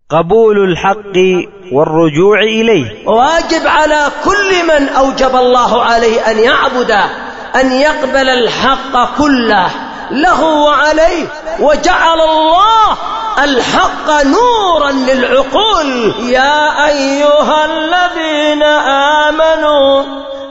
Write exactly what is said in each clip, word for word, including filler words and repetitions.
قبول الحق والرجوع إليه. واجب على كل من أوجب الله عليه أن يعبده أن يقبل الحق كله له وعليه، وجعل الله الحق نورا للعقول. يا أيها الذين آمنوا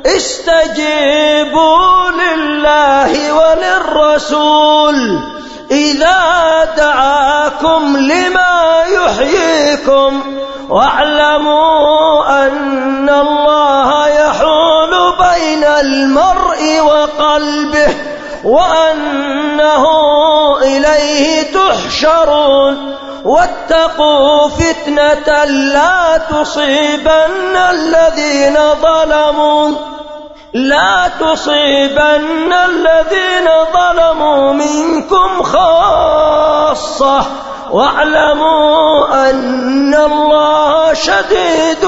استجيبوا لله وللرسول إذا دعاكم لما يحييكم واعلموا أن الله يحول بين المرء وقلبه وأنه إليه تحشرون واتقوا فتنة لا تصيبن الذين ظلموا لا تصيبن الذين ظلموا منكم خاصة واعلموا أن الله شديد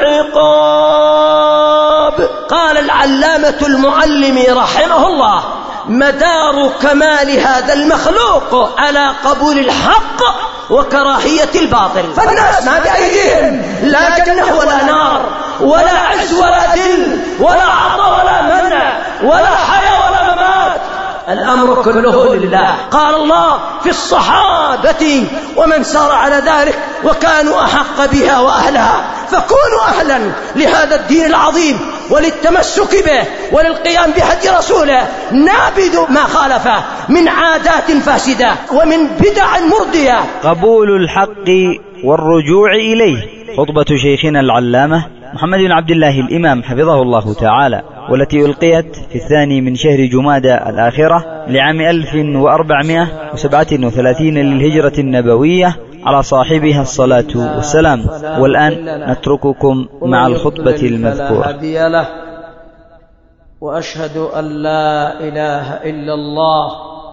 العقاب. قال العلامة المعلمي رحمه الله: مدار كمال هذا المخلوق على قبول الحق وكراهية الباطل. فالناس ما بأيديهم لا جنة ولا نار ولا عز ولا ذل ولا عطاء ولا منع ولا حياة ولا ممات، الأمر كله لله. قال الله في الصحابة ومن سار على ذلك وكانوا أحق بها وأهلها، فكونوا أهلا لهذا الدين العظيم وللتمسك به وللقيام بهدي رسوله، نابذوا ما خالفه من عادات فاسدة ومن بدع مرضية. قبول الحق والرجوع إليه. خطبة شيخنا العلامة محمد بن عبد الله الإمام حفظه الله تعالى، والتي ألقيت في الثاني من شهر جمادى الآخرة لعام ألف وأربعمائة وسبعة وثلاثين للهجرة النبوية، على صاحبها الصلاة والسلام. والآن نترككم مع الخطبة المذكورة. وأشهد أن لا إله إلا الله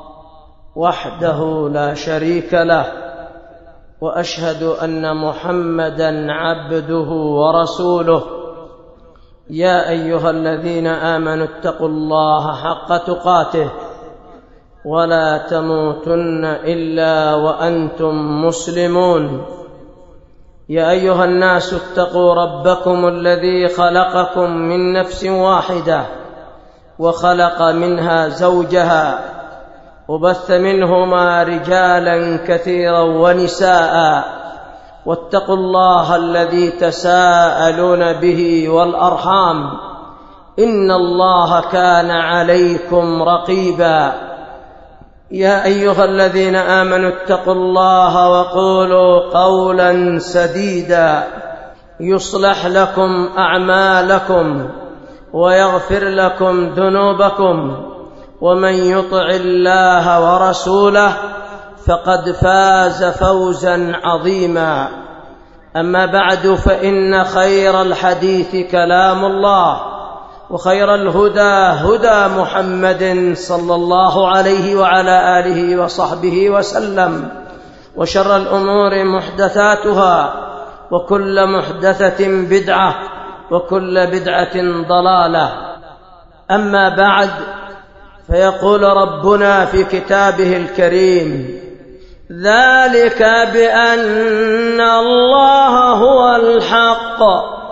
وحده لا شريك له، وأشهد أن محمدا عبده ورسوله. يا أيها الذين آمنوا اتقوا الله حق تقاته ولا تموتن إلا وأنتم مسلمون. يا أيها الناس اتقوا ربكم الذي خلقكم من نفس واحدة وخلق منها زوجها وبث منهما رجالا كثيرا ونساء، واتقوا الله الذي تساءلون به والأرحام إن الله كان عليكم رقيبا. يا أيها الذين آمنوا اتقوا الله وقولوا قولا سديدا يصلح لكم أعمالكم ويغفر لكم ذنوبكم، ومن يطع الله ورسوله فقد فاز فوزا عظيما. أما بعد، فإن خير الحديث كلام الله، وخير الهدى هدى محمد صلى الله عليه وعلى آله وصحبه وسلم، وشر الأمور محدثاتها، وكل محدثة بدعة، وكل بدعة ضلالة. أما بعد، فيقول ربنا في كتابه الكريم: ذلك بأن الله هو الحق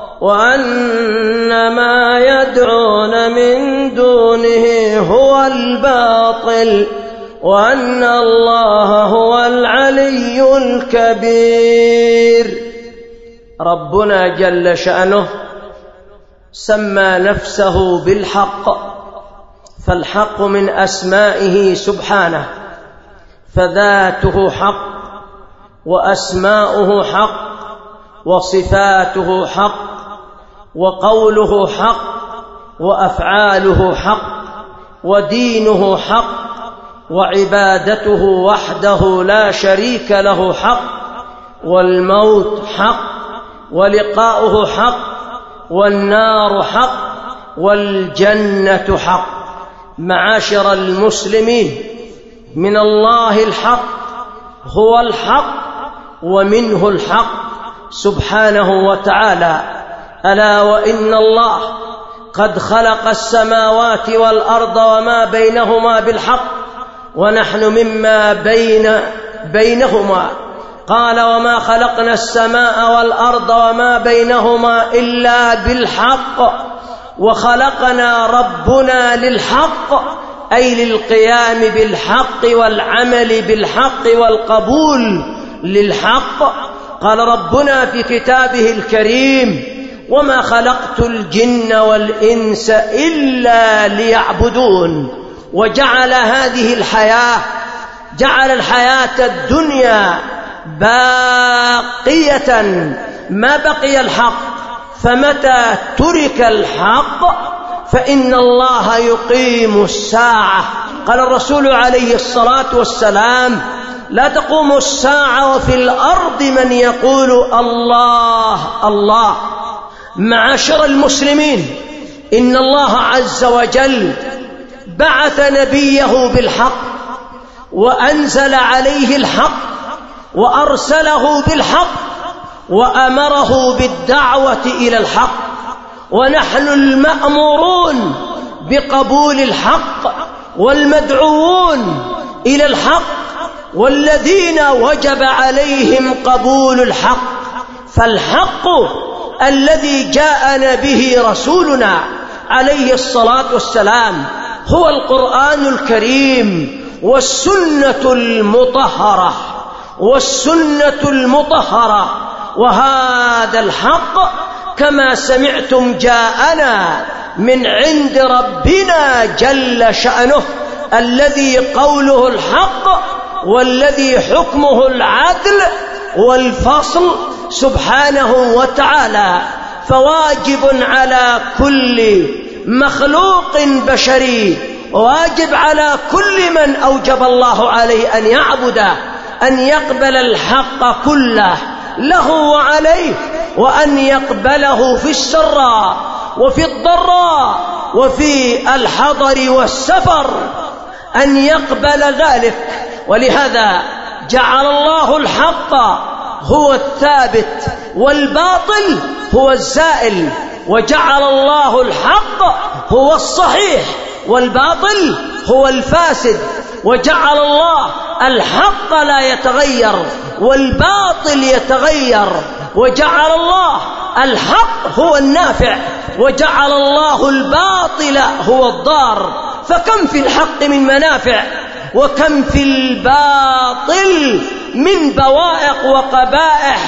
وأن ما يدعون من دونه هو الباطل وأن الله هو العلي الكبير. ربنا جل شأنه سمى نفسه بالحق، فالحق من أسمائه سبحانه، فذاته حق وأسماؤه حق وصفاته حق وقوله حق وأفعاله حق ودينه حق وعبادته وحده لا شريك له حق، والموت حق ولقاؤه حق والنار حق والجنة حق. معاشر المسلمين، من الله الحق هو الحق ومنه الحق سبحانه وتعالى. ألا وإن الله قد خلق السماوات والأرض وما بينهما بالحق، ونحن مما بين بينهما، قال وما خلقنا السماء والأرض وما بينهما إلا بالحق وخلقنا ربنا للحق، أي للقيام بالحق والعمل بالحق والقبول للحق. قال ربنا في كتابه الكريم وما خلقت الجن والإنس إلا ليعبدون، وجعل هذه الحياة جعل الحياة الدنيا باقية ما بقي الحق، فمتى ترك الحق فإن الله يقيم الساعة. قال الرسول عليه الصلاة والسلام لا تقوم الساعة وفي الأرض من يقول الله الله. معاشر المسلمين، إن الله عز وجل بعث نبيه بالحق وأنزل عليه الحق وأرسله بالحق وأمره بالدعوة إلى الحق، ونحن المأمورون بقبول الحق والمدعوون إلى الحق، والذين وجب عليهم قبول الحق. فالحق الذي جاءنا به رسولنا عليه الصلاة والسلام هو القرآن الكريم والسنة المطهرة والسنة المطهرة وهذا الحق كما سمعتم جاءنا من عند ربنا جل شأنه، الذي قوله الحق والذي حكمه العدل والفصل سبحانه وتعالى. فواجب على كل مخلوق بشري، واجب على كل من أوجب الله عليه أن يعبده أن يقبل الحق كله له وعليه، وأن يقبله في السراء وفي الضراء وفي الحضر والسفر، أن يقبل ذلك. ولهذا جعل الله الحق هو الثابت والباطل هو الزائل، وجعل الله الحق هو الصحيح والباطل هو الفاسد، وجعل الله الحق لا يتغير والباطل يتغير، وجعل الله الحق هو النافع وجعل الله الباطل هو الضار. فكم في الحق من منافع وكم في الباطل من بوائق وقبائح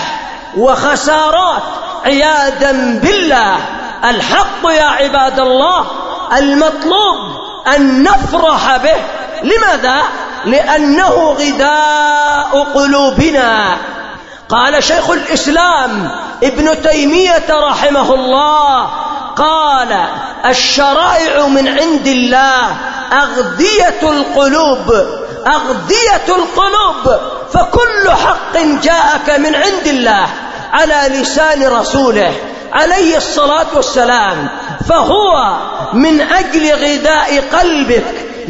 وخسارات عياذا بالله. الحق يا عباد الله المطلوب أن نفرح به. لماذا؟ لأنه غذاء قلوبنا. قال شيخ الإسلام ابن تيمية رحمه الله قال الشرائع من عند الله أغذية القلوب أغذية القلوب، فكل حق جاءك من عند الله على لسان رسوله عليه الصلاة والسلام فهو من أجل غذاء قلبك،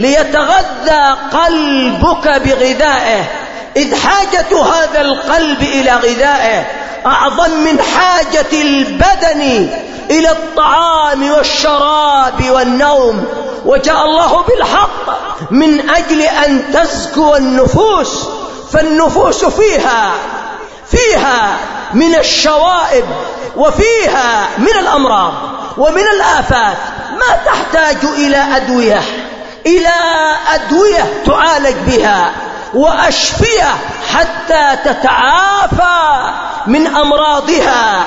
ليتغذى قلبك بغذائه، إذ حاجة هذا القلب إلى غذائه أعظم من حاجة البدن إلى الطعام والشراب والنوم. وجاء الله بالحق من أجل أن تزكو النفوس، فالنفوس فيها فيها من الشوائب وفيها من الأمراض ومن الآفات ما تحتاج إلى أدوية إلى أدوية تعالج بها وأشفية حتى تتعافى من أمراضها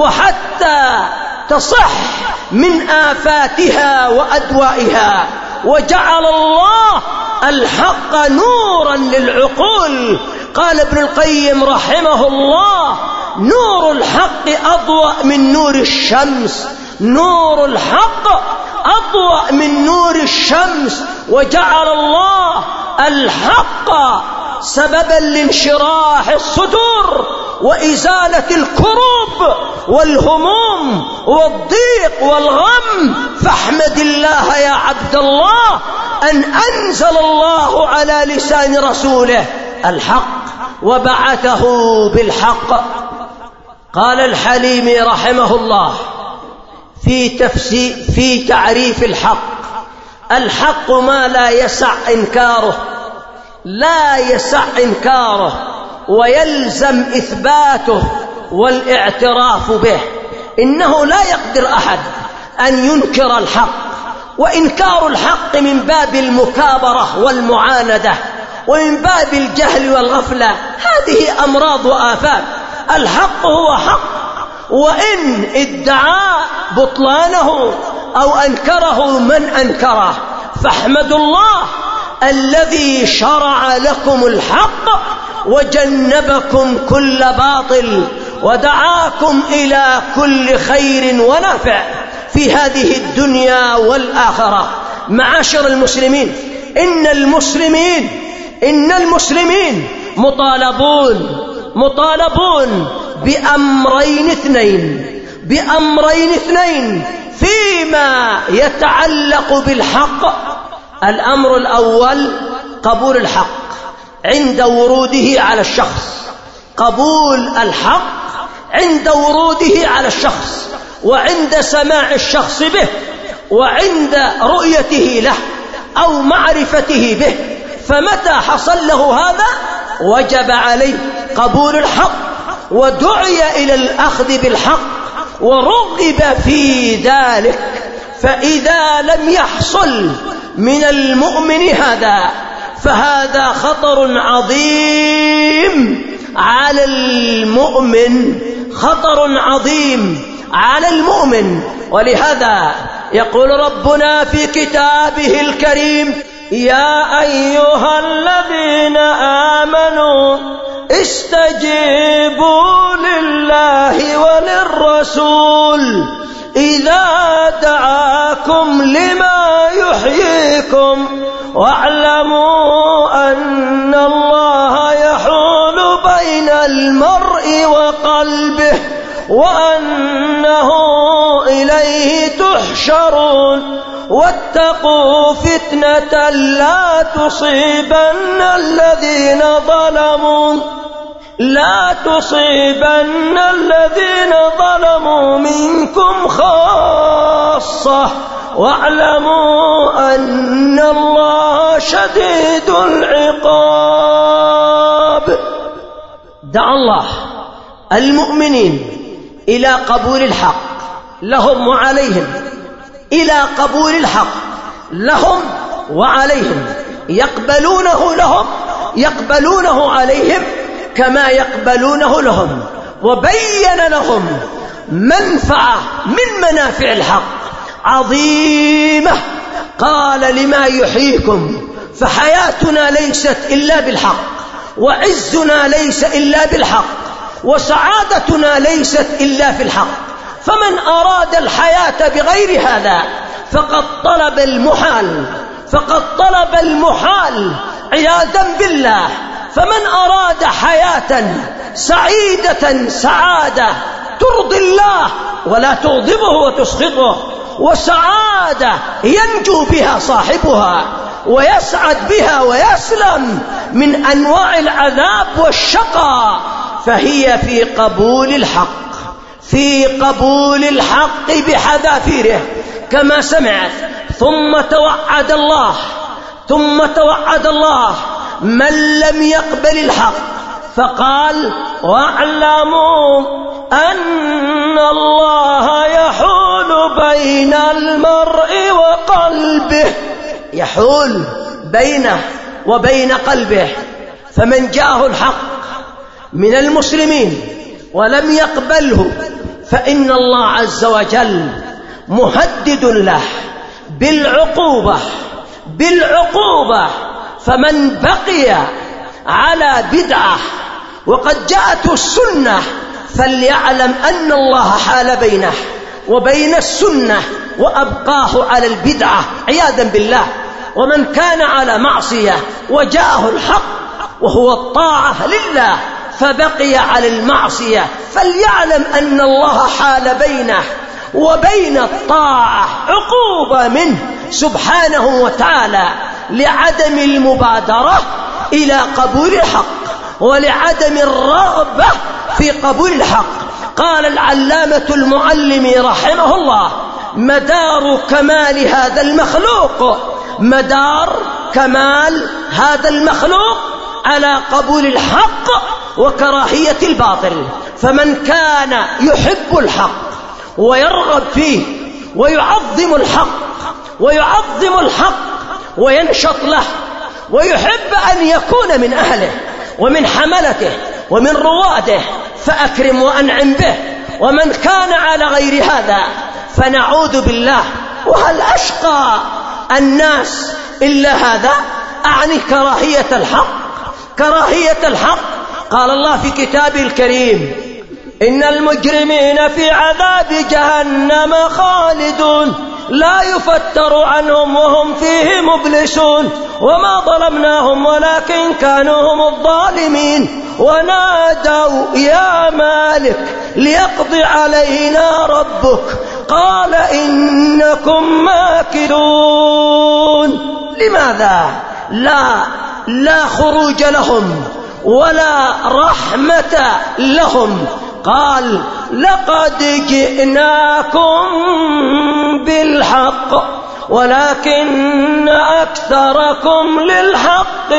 وحتى تصح من آفاتها وأدوائها. وجعل الله الحق نورا للعقول. قال ابن القيم رحمه الله نور الحق أضوأ من نور الشمس، نور الحق أضوأ من نور الشمس. وجعل الله الحق سببا لانشراح الصدور وإزالة الكروب والهموم والضيق والغم. فاحمد الله يا عبد الله أن أنزل الله على لسان رسوله الحق وبعثه بالحق. قال الحليمي رحمه الله في تفسير في تعريف الحق: الحق ما لا يسع إنكاره لا يسع إنكاره ويلزم إثباته والاعتراف به. إنه لا يقدر أحد أن ينكر الحق، وإنكار الحق من باب المكابرة والمعاندة ومن باب الجهل والغفلة. هذه أمراض وآفات. الحق هو حق، وإن ادعى بطلانه أو أنكره من أنكره، فاحمدوا الله الذي شرع لكم الحق وجنبكم كل باطل ودعاكم إلى كل خير ونافع في هذه الدنيا والآخرة. معاشر المسلمين، إن المسلمين إن المسلمين مطالبون مطالبون بأمرين اثنين بأمرين اثنين فيما يتعلق بالحق. الأمر الأول قبول الحق عند وروده على الشخص، قبول الحق عند وروده على الشخص وعند سماع الشخص به وعند رؤيته له أو معرفته به. فمتى حصل له هذا وجب عليه قبول الحق ودعي إلى الأخذ بالحق ورغب في ذلك. فإذا لم يحصل من المؤمن هذا فهذا خطر عظيم على المؤمن، خطر عظيم على المؤمن. ولهذا يقول ربنا في كتابه الكريم: يا أيها الذين آمنوا استجيبوا لله وللرسول إذا دعاكم لما يحييكم واعلموا أن الله يحول بين المرء وقلبه وأنه إليه تحشرون واتقوا فتنة لا تصيبن الذين ظلموا لا تصيبن الذين ظلموا منكم خاصة واعلموا أن الله شديد العقاب. دعا الله المؤمنين إلى قبول الحق لهم وعليهم، إلى قبول الحق لهم وعليهم، يقبلونه لهم يقبلونه عليهم كما يقبلونه لهم. وبين لهم منفعة من منافع الحق عظيمة. قال: لما يحييكم، فحياتنا ليست إلا بالحق، وعزنا ليس إلا بالحق، وسعادتنا ليست إلا في الحق. فمن أراد الحياة بغير هذا فقد طلب المحال فقد طلب المحال عياذا بالله. فمن أراد حياة سعيدة سعادة ترضي الله ولا تغضبه وتسخطه، وسعادة ينجو بها صاحبها ويسعد بها ويسلم من أنواع العذاب والشقاء، فهي في قبول الحق في قبول الحق بحذافيره كما سمعت. ثم توعد الله ثم توعد الله من لم يقبل الحق فقال: واعلموا أن الله يحول بين المرء وقلبه، يحول بينه وبين قلبه. فمن جاءه الحق من المسلمين ولم يقبله فإن الله عز وجل مهدد له بالعقوبة بالعقوبة فمن بقي على بدعة وقد جاءته السنة فليعلم أن الله حال بينه وبين السنة وأبقاه على البدعة عياذا بالله. ومن كان على معصية وجاءه الحق وهو الطاعة لله فبقي على المعصية فليعلم أن الله حال بينه وبين الطاعة عقوبة منه سبحانه وتعالى لعدم المبادرة إلى قبول الحق ولعدم الرغبة في قبول الحق. قال العلامة المعلمي رحمه الله: مدار كمال هذا المخلوق مدار كمال هذا المخلوق على قبول الحق وكراهية الباطل. فمن كان يحب الحق ويرغب فيه ويعظم الحق ويعظم الحق وينشط له ويحب أن يكون من أهله ومن حملته ومن رواده فأكرم وأنعم به. ومن كان على غير هذا فنعوذ بالله. وهل أشقى الناس إلا هذا؟ أعني كراهية الحق. كراهية الحق قال الله في كتابه الكريم: إن المجرمين في عذاب جهنم خالدون لا يفتر عنهم وهم فيه مبلسون وما ظلمناهم ولكن كانوا هم الظالمين ونادوا يا مالك ليقضي علينا ربك قال إنكم ماكثون. لماذا لا لا خروج لهم ولا رحمة لهم؟ قال لقد جئناكم بالحق ولكن أكثركم للحق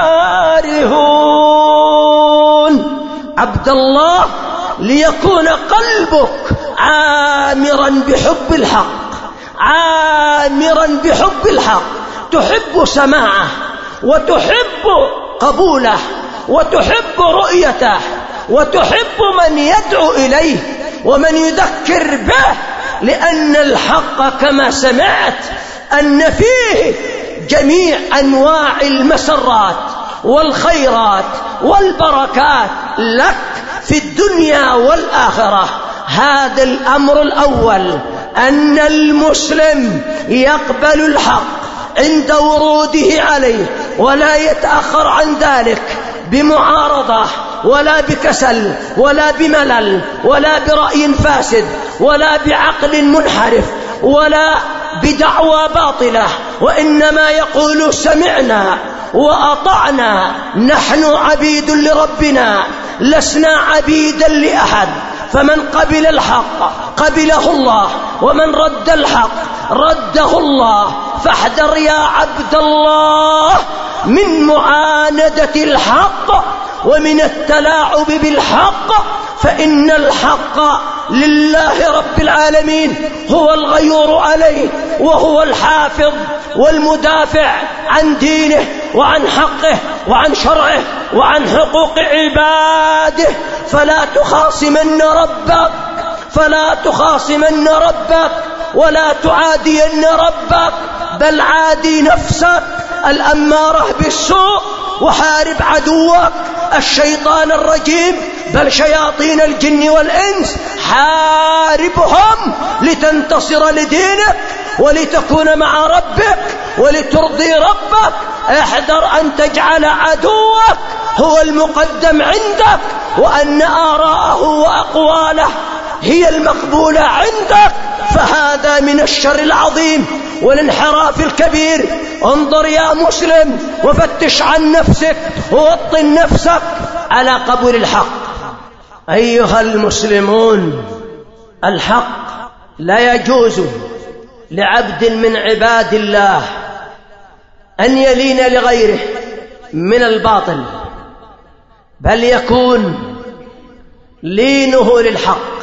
كارهون. عبد الله، ليكون قلبك عامرا بحب الحق، عامرا بحب الحق، تحب سماعه وتحب قبوله وتحب رؤيته وتحب من يدعو إليه ومن يذكر به، لأن الحق كما سمعت أن فيه جميع أنواع المسرات والخيرات والبركات لك في الدنيا والآخرة. هذا الأمر الأول، أن المسلم يقبل الحق عند وروده عليه ولا يتأخر عن ذلك بمعارضة ولا بكسل ولا بملل ولا برأي فاسد ولا بعقل منحرف ولا بدعوى باطلة، وإنما يقول سمعنا وأطعنا، نحن عبيد لربنا لسنا عبيدا لأحد. فمن قبل الحق قبله الله ومن رد الحق رده الله. فاحذر يا عبد الله من معاندة الحق ومن التلاعب بالحق، فإن الحق لله رب العالمين هو الغيور عليه وهو الحافظ والمدافع عن دينه وعن حقه وعن شرعه وعن حقوق عباده. فلا تخاصمن ربك فلا تخاصمن ربك ولا تعادين ربك، بل عادي نفسك الأمارة بالسوء وحارب عدوك الشيطان الرجيم، بل شياطين الجن والإنس حاربهم لتنتصر لدينك ولتكون مع ربك ولترضي ربك. احذر أن تجعل عدوك هو المقدم عندك وأن آراءه وأقواله هي المقبولة عندك، فهذا من الشر العظيم والانحراف الكبير. انظر يا مسلم وفتش عن نفسك ووطن نفسك على قبول الحق. أيها المسلمون، الحق لا يجوز لعبد من عباد الله أن يلين لغيره من الباطل، بل يكون لينه للحق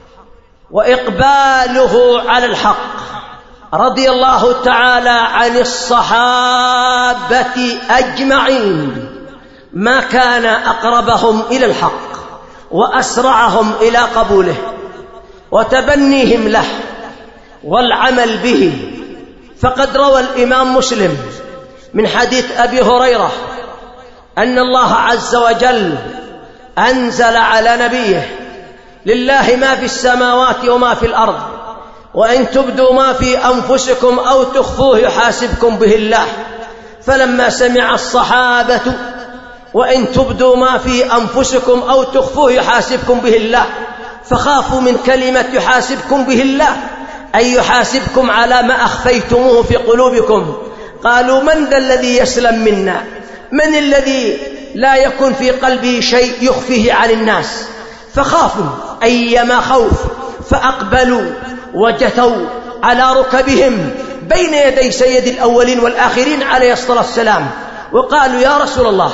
وإقباله على الحق. رضي الله تعالى عن الصحابة أجمعين، ما كان أقربهم إلى الحق وأسرعهم إلى قبوله وتبنيهم له والعمل به. فقد روى الإمام مسلم من حديث أبي هريرة أن الله عز وجل أنزل على نبيه: لله ما في السماوات وما في الأرض، وإن تبدوا ما في أنفسكم أو تخفوه يحاسبكم به الله. فلما سمع الصحابة وإن تبدوا ما في أنفسكم أو تخفوه يحاسبكم به الله، فخافوا من كلمة يحاسبكم به الله، أي يحاسبكم على ما أخفيتموه في قلوبكم. قالوا: من ذا الذي يسلم منا؟ من الذي لا يكون في قلبه شيء يخفيه عن الناس؟ فخافوا أيما خوف، فأقبلوا وجثوا على ركبهم بين يدي سيد الأولين والآخرين عليه الصلاة والسلام، وقالوا: يا رسول الله،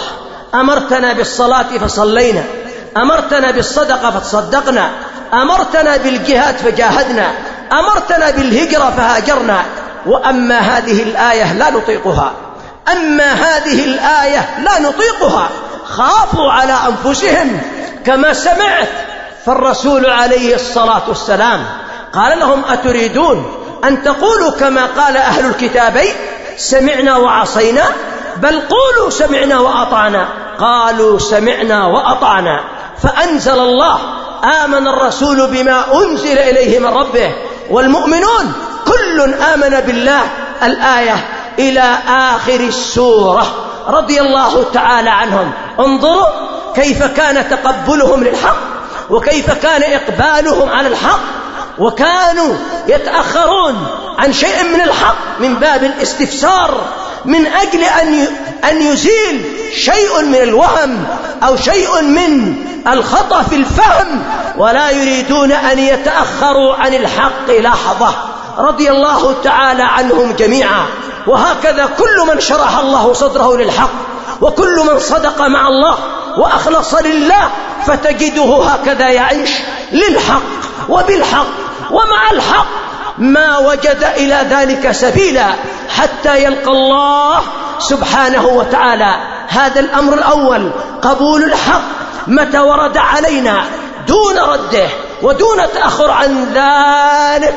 أمرتنا بالصلاة فصلينا، أمرتنا بالصدقة فتصدقنا، أمرتنا بالجهاد فجاهدنا، أمرتنا بالهجرة فهاجرنا. وأما هذه الآية لا نطيقها، أما هذه الآية لا نطيقها. خافوا على أنفسهم كما سمعت. فالرسول عليه الصلاة والسلام قال لهم: أتريدون أن تقولوا كما قال أهل الكتابين سمعنا وعصينا؟ بل قولوا سمعنا وأطعنا. قالوا سمعنا وأطعنا. فأنزل الله: آمن الرسول بما أنزل إليه من ربه والمؤمنون كل آمن بالله، الآية إلى آخر السورة، رضي الله تعالى عنهم. انظروا كيف كان تقبلهم للحق، وكيف كان إقبالهم على الحق، وكانوا يتأخرون عن شيء من الحق من باب الاستفسار، من أجل أن يزيل شيء من الوهم أو شيء من الخطأ في الفهم، ولا يريدون أن يتأخروا عن الحق لحظة، رضي الله تعالى عنهم جميعا. وهكذا كل من شرح الله صدره للحق، وكل من صدق مع الله وأخلص لله، فتجده هكذا يعيش للحق وبالحق ومع الحق، ما وجد إلى ذلك سبيلا حتى يلقى الله سبحانه وتعالى. هذا الأمر الأول، قبول الحق متى ورد علينا دون رده ودون تأخر عن ذلك.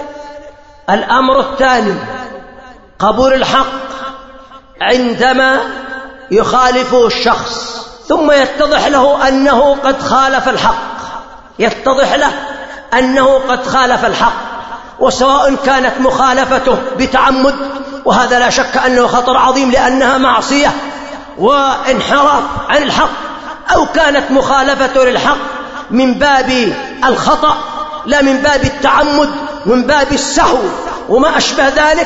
الأمر الثاني، قبول الحق عندما يخالفه الشخص ثم يتضح له أنه قد خالف الحق، يتضح له أنه قد خالف الحق، وسواء كانت مخالفته بتعمد، وهذا لا شك أنه خطر عظيم لأنها معصية وانحراف عن الحق، أو كانت مخالفته للحق من باب الخطأ لا من باب التعمد، من باب السهو وما أشبه ذلك.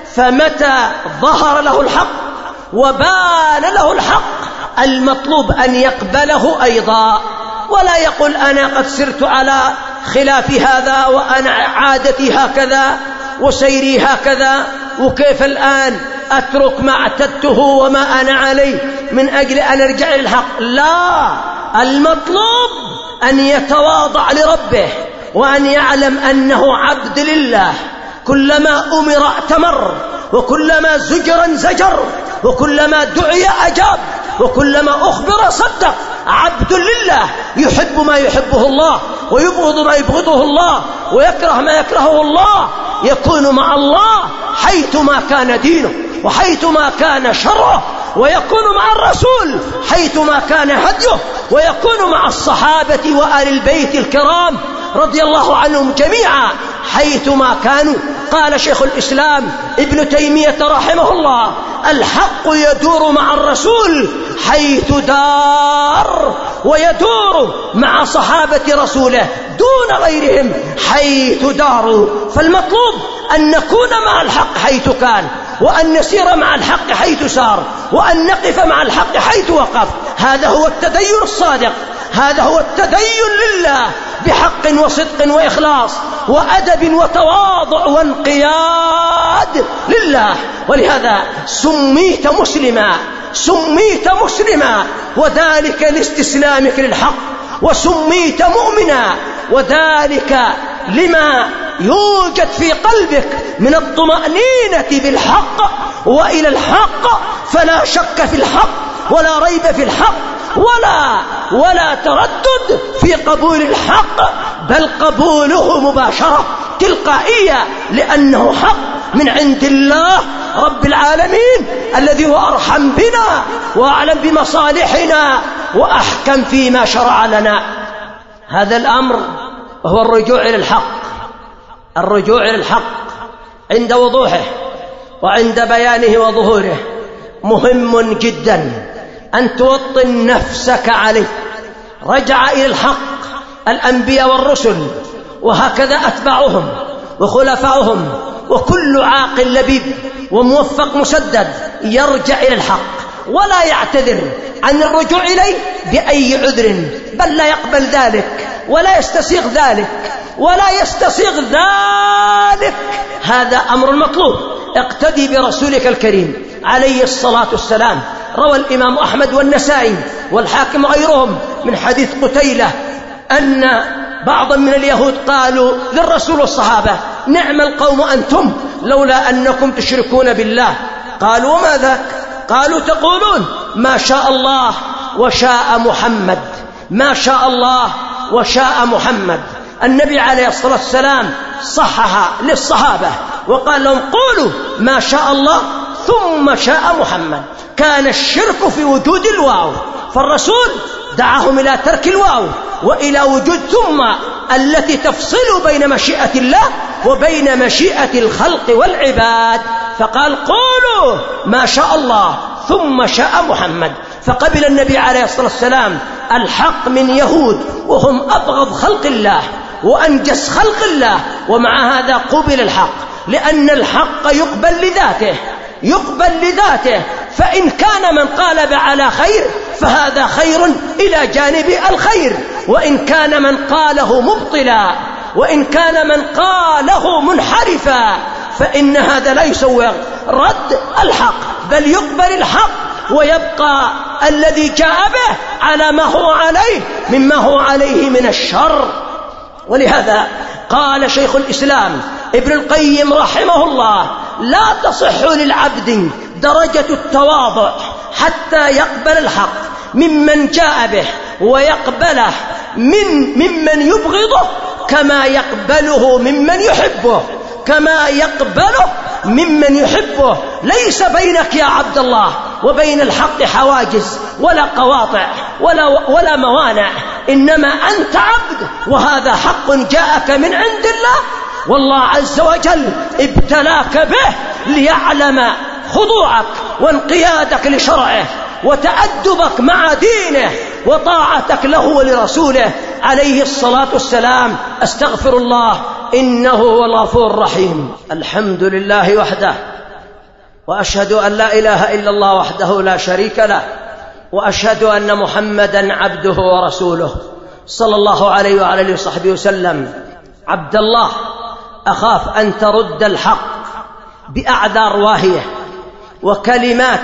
فمتى ظهر له الحق وبان له الحق، المطلوب أن يقبله أيضا، ولا يقول أنا قد سرت على خلاف هذا، وأنا عادتي هكذا وسيري هكذا، وكيف الآن أترك ما اعتدته وما أنا عليه من أجل أن أرجع للحق. لا، المطلوب أن يتواضع لربه، وأن يعلم أنه عبد لله، كلما أمر ائتمر، وكلما زجر زجر، وكلما دعي أجاب، وكلما أخبر صدق. عبد لله، يحب ما يحبه الله، ويبغض ما يبغضه الله، ويكره ما يكرهه الله. يكون مع الله حيثما كان دينه وحيثما كان شرعه، ويكون مع الرسول حيثما كان هديه، ويكون مع الصحابة وآل البيت الكرام رضي الله عنهم جميعا حيثما كانوا. قال شيخ الإسلام ابن تيمية رحمه الله: الحق يدور مع الرسول حيث دار، ويدور مع صحابة رسوله دون غيرهم حيث داروا. فالمطلوب أن نكون مع الحق حيث كان، وأن نسير مع الحق حيث سار، وأن نقف مع الحق حيث وقف. هذا هو التدين الصادق، هذا هو التدين لله بحق وصدق وإخلاص وأدب وتواضع وانقياد لله. ولهذا سميت مسلما، سميت مسلما، وذلك لاستسلامك للحق، وسميت مؤمنا، وذلك لما يوجد في قلبك من الطمأنينة بالحق وإلى الحق، فلا شك في الحق ولا ريب في الحق، ولا ولا تردد في قبول الحق، بل قبوله مباشرة تلقائية، لأنه حق من عند الله رب العالمين، الذي هو أرحم بنا وأعلم بمصالحنا وأحكم فيما شرع لنا. هذا الأمر هو الرجوع إلى الحق. الرجوع إلى الحق عند وضوحه وعند بيانه وظهوره مهم جدا أن توطن نفسك عليه. رجع إلى الحق الأنبياء والرسل، وهكذا أتباعهم وخلفاؤهم، وكل عاقل لبيب وموفق مسدد يرجع إلى الحق، ولا يعتذر عن الرجوع إليه بأي عذر، بل لا يقبل ذلك ولا يستسيغ ذلك ولا يستصيغ ذلك. هذا أمر المطلوب. اقتدي برسولك الكريم عليه الصلاة والسلام روى الإمام أحمد والنسائي والحاكم وغيرهم من حديث قتيلة أن بعضا من اليهود قالوا للرسول والصحابة: نعم القوم أنتم لولا أنكم تشركون بالله. قالوا: وما ذاك؟ قالوا: تقولون ما شاء الله وشاء محمد، ما شاء الله وشاء محمد. النبي عليه الصلاة والسلام صحح للصحابة وقال لهم: قولوا ما شاء الله ثم شاء محمد. كان الشرك في وجود الواو، فالرسول دعاهم إلى ترك الواو وإلى وجود ثم التي تفصل بين مشيئة الله وبين مشيئة الخلق والعباد، فقال: قولوا ما شاء الله ثم شاء محمد. فقبل النبي عليه الصلاة والسلام الحق من يهود وهم أبغض خلق الله وأنجس خلق الله، ومع هذا قبل الحق، لأن الحق يقبل لذاته، يقبل لذاته. فإن كان من قالب على خير فهذا خير إلى جانب الخير، وإن كان من قاله مبطلا، وإن كان من قاله منحرفا، فإن هذا لا يسوغ رد الحق، بل يقبل الحق ويبقى الذي جاء به على ما هو عليه مما هو عليه من الشر. ولهذا قال شيخ الإسلام ابن القيم رحمه الله: لا تصح للعبد درجة التواضع حتى يقبل الحق ممن جاء به ويقبله من ممن يبغضه كما يقبله ممن يحبه، كما يقبله ممن يحبه. ليس بينك يا عبد الله وبين الحق حواجز ولا قواطع ولا, ولا موانع، إنما أنت عبد وهذا حق جاءك من عند الله، والله عز وجل ابتلاك به ليعلم خضوعك وانقيادك لشرعه وتأدبك مع دينه وطاعتك له ولرسوله عليه الصلاة والسلام. أستغفر الله إنه هو الغفور الرحيم. الحمد لله وحده، وأشهد أن لا إله إلا الله وحده لا شريك له، وأشهد أن محمدا عبده ورسوله صلى الله عليه وعلى آله وصحبه وسلم. عبد الله، أخاف أن ترد الحق بأعذار واهية وكلمات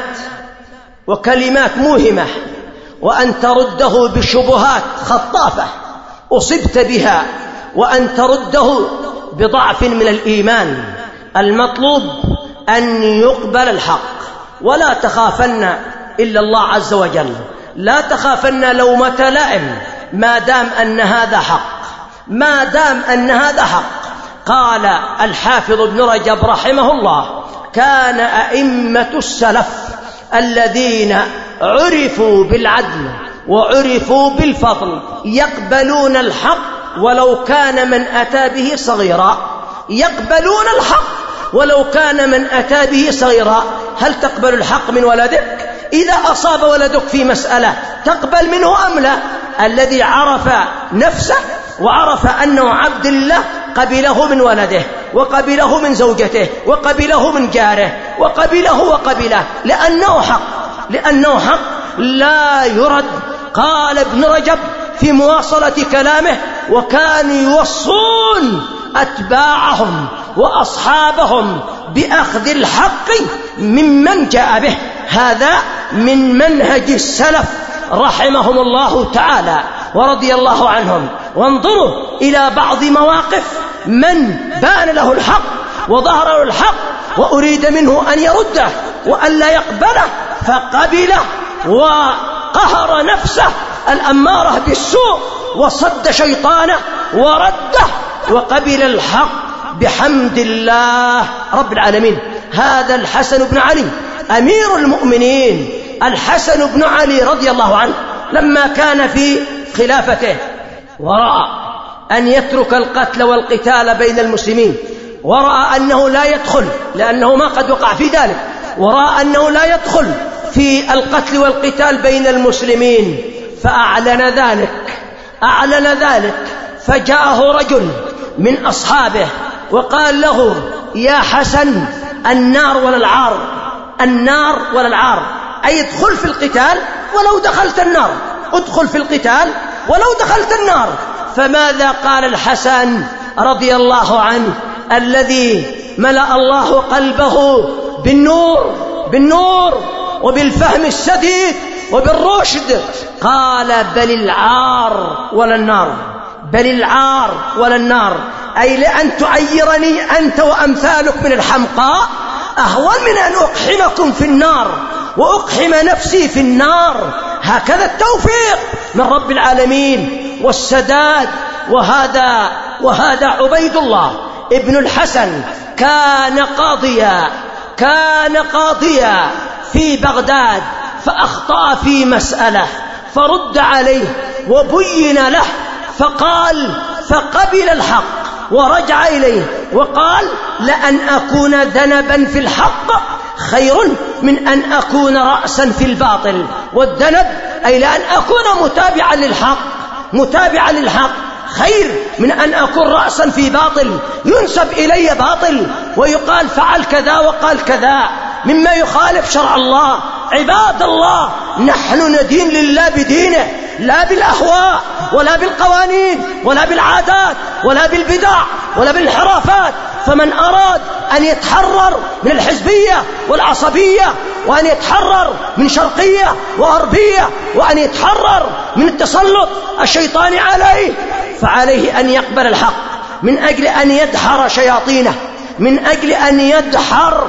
وكلمات موهمة، وأن ترده بشبهات خطافة أصبت بها، وأن ترده بضعف من الإيمان. المطلوب أن يقبل الحق، ولا تخافن إلا الله عز وجل، لا تخافن لومة لائم ما دام أن هذا حق، ما دام أن هذا حق. قال الحافظ ابن رجب رحمه الله: كان أئمة السلف الذين عرفوا بالعدل وعرفوا بالفضل يقبلون الحق ولو كان من أتى به صغيرا، يقبلون الحق ولو كان من أتى به صغيرا. هل تقبل الحق من ولدك؟ إذا أصاب ولدك في مسألة تقبل منه أم لا؟ الذي عرف نفسه وعرف أنه عبد الله قبله من ولده وقبله من زوجته وقبله من جاره وقبله وقبله، لأنه حق، لأنه حق لا يرد. قال ابن رجب في مواصلة كلامه: وكانوا يوصون أتباعهم وأصحابهم بأخذ الحق ممن جاء به. هذا من منهج السلف رحمهم الله تعالى ورضي الله عنهم. وانظروا إلى بعض مواقف من بان له الحق وظهر له الحق وأريد منه أن يرده وأن لا يقبله، فقبله وقهر نفسه الأمارة بالسوء وصد شيطانه ورده وقبل الحق بحمد الله رب العالمين. هذا الحسن بن علي أمير المؤمنين، الحسن بن علي رضي الله عنه، لما كان في خلافته ورأى أن يترك القتل والقتال بين المسلمين، ورأى أنه لا يدخل، لأنه ما قد وقع في ذلك، ورأى أنه لا يدخل في القتل والقتال بين المسلمين، فأعلن ذلك أعلن ذلك فجاءه رجل من أصحابه وقال له: يا حسن، النار ولا العار، النار ولا العار، أي ادخل في القتال ولو دخلت النار، ادخل في القتال ولو دخلت النار. فماذا قال الحسن رضي الله عنه الذي ملأ الله قلبه بالنور بالنور وبالفهم السديد وبالرشد. قال بل العار ولا النار، بل العار ولا النار، أي لأن تعيرني أنت وأمثالك من الحمقاء أهون من أن أقحمكم في النار وأقحم نفسي في النار. هكذا التوفيق من رب العالمين والسداد. وهذا وهذا عبيد الله ابن الحسن كان قاضيا كان قاضيا في بغداد، فأخطأ في مسألة فرد عليه وبين له، فقال فقبل الحق ورجع إليه وقال لأن أكون ذنبا في الحق خير من أن أكون رأسا في الباطل. والذنب أي لأن أكون متابعا للحق متابعا للحق خير من أن أكون رأسا في باطل ينسب إلي باطل ويقال فعل كذا وقال كذا مما يخالف شرع الله. عباد الله، نحن ندين لله بدينه، لا بالأهواء ولا بالقوانين ولا بالعادات ولا بالبدع ولا بالانحرافات. فمن أراد أن يتحرر من الحزبية والعصبية، وأن يتحرر من شرقية وغربية، وأن يتحرر من التسلط الشيطاني عليه، فعليه أن يقبل الحق من أجل أن يدحر شياطينه من أجل أن يدحر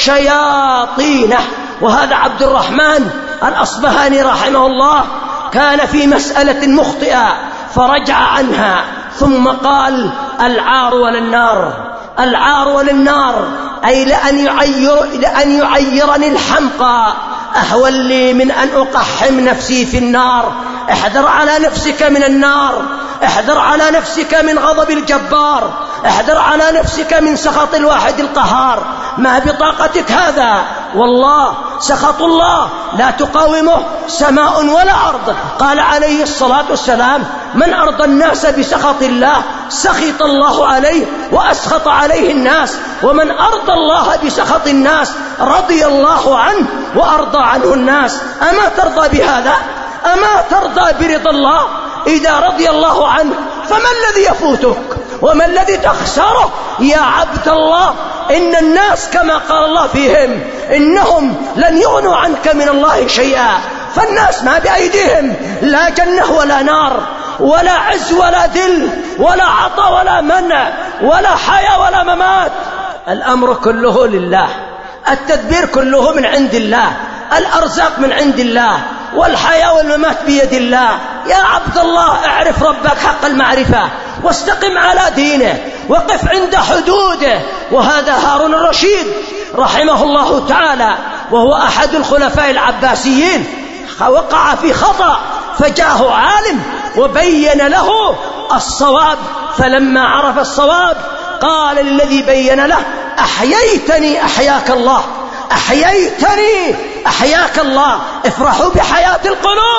شياطينه. وهذا عبد الرحمن الأصبهاني رحمه الله كان في مسألة مخطئة فرجع عنها ثم قال العار ولا النار، العار ولا النار، أي لأن, يعير لأن يعيرني الحمقى أهون لي من أن أقحم نفسي في النار. احذر على نفسك من النار، احذر على نفسك من غضب الجبار، احذر على نفسك من سخط الواحد القهار. ما بطاقتك هذا، والله سخط الله لا تقاومه سماء ولا أرض. قال عليه الصلاة والسلام من أرضى الناس بسخط الله سخط الله عليه وأسخط عليه الناس، ومن أرضى الله بسخط الناس رضي الله عنه وأرضى عنه الناس. أما ترضى بهذا؟ أما ترضى برضا الله؟ إذا رضي الله عنه فما الذي يفوتك وما الذي تخسره يا عبد الله؟ إن الناس كما قال الله فيهم إنهم لن يغنوا عنك من الله شيئا. فالناس ما بأيديهم لا جنة ولا نار ولا عز ولا ذل ولا عطاء ولا منع ولا حياة ولا ممات. الأمر كله لله، التدبير كله من عند الله، الأرزاق من عند الله، والحياة والممات بيد الله. يا عبد الله اعرف ربك حق المعرفة واستقم على دينه وقف عند حدوده. وهذا هارون الرشيد رحمه الله تعالى وهو أحد الخلفاء العباسيين وقع في خطأ فجاءه عالم وبين له الصواب، فلما عرف الصواب قال للذي بين له أحييتني أحياك الله، أحييتني أحياك الله. افرحوا بحياة القلوب،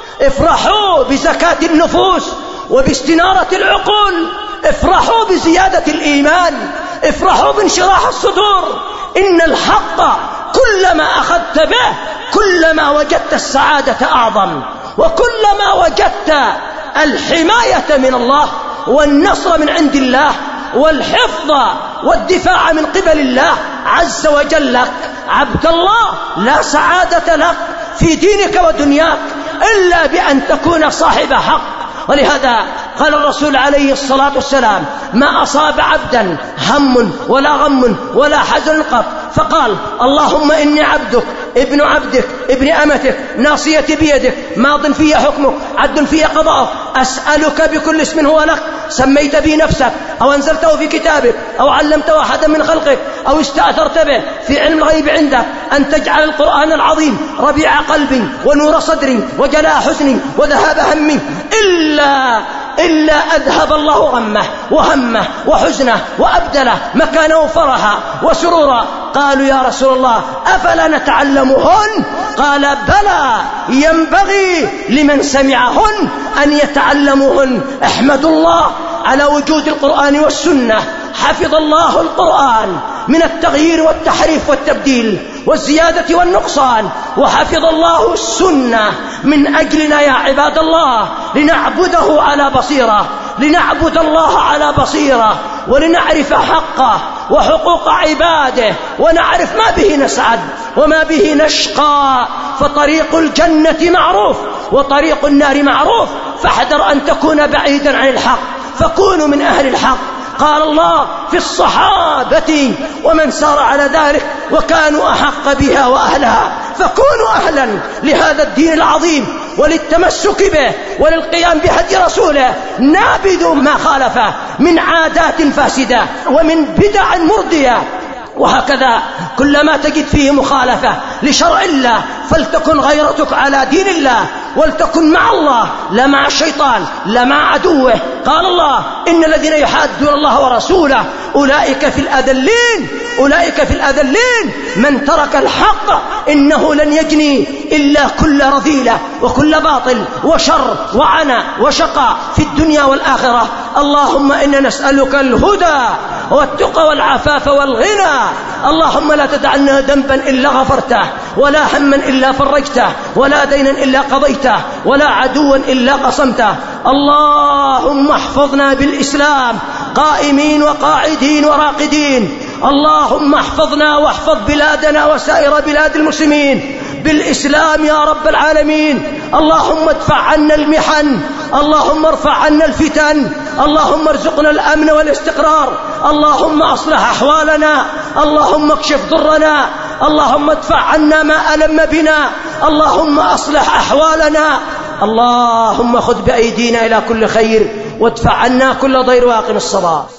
افرحوا بزكاة النفوس وباستنارة العقول، افرحوا بزيادة الإيمان، افرحوا بانشراح الصدور. إن الحق كلما أخذت به كلما وجدت السعادة أعظم، وكلما وجدت الحماية من الله والنصر من عند الله والحفظ والدفاع من قبل الله عز وجل لك. عبد الله، لا سعادة لك في دينك ودنياك إلا بأن تكون صاحب حق. ولهذا قال الرسول عليه الصلاة والسلام ما أصاب عبدا هم ولا غم ولا حزن قط فقال اللهم إني عبدك ابن عبدك ابن أمتك ناصيتي بيدك ماض في حكمك عدل في قضاءك أسألك بكل اسم هو لك سميت به نفسك أو أنزلته في كتابك أو علمته أحدا من خلقك أو استأثرت به في علم الغيب عندك أن تجعل القرآن العظيم ربيع قلبي ونور صدري وجلاء حزني وذهاب همي إلا إلا أذهب الله غمه وهمه وحزنه وأبدله مكانه فرحا وسرورا. قالوا يا رسول الله أفلا نتعلمهن؟ قال بلى ينبغي لمن سمعهن أن يتعلموهن. احمد الله على وجود القرآن والسنة. حفظ الله القرآن من التغيير والتحريف والتبديل والزيادة والنقصان، وحفظ الله السنة من أجلنا يا عباد الله لنعبده على بصيرة، لنعبد الله على بصيرة ولنعرف حقه وحقوق عباده ونعرف ما به نسعد وما به نشقى. فطريق الجنة معروف وطريق النار معروف، فاحذر أن تكون بعيدا عن الحق، فكونوا من أهل الحق. قال الله في الصحابة ومن سار على ذلك وكانوا أحق بها وأهلها. فكونوا أهلا لهذا الدين العظيم وللتمسك به وللقيام بهدي رسوله، نابذوا ما خالفه من عادات فاسدة ومن بدع مردية. وهكذا كلما تجد فيه مخالفة لشرع الله فلتكن غيرتك على دين الله، ولتكن مع الله لا مع الشيطان لا مع عدوه. قال الله إن الذين يحادون الله ورسوله أولئك في الأذلين، أولئك في الأذلين. من ترك الحق إنه لن يجني إلا كل رذيلة وكل باطل وشر وعنى وشقى في الدنيا والآخرة. اللهم إنا نسألك الهدى والتقى والعفاف والغنى. اللهم لا تدع لنا ذنبا إلا غفرته، ولا هما إلا فرجته، ولا دينا إلا قضيته، ولا عدوا إلا قصمته. اللهم احفظنا بالإسلام قائمين وقاعدين وراقدين. اللهم احفظنا واحفظ بلادنا وسائر بلاد المسلمين بالإسلام يا رب العالمين. اللهم ادفع عنا المحن، اللهم ارفع عنا الفتن، اللهم ارزقنا الأمن والاستقرار، اللهم أصلح أحوالنا، اللهم اكشف ضرنا، اللهم ادفع عنا ما ألم بنا، اللهم أصلح أحوالنا. اللهم خذ بأيدينا إلى كل خير وادفع عنا كل ضير واقم الصلاة.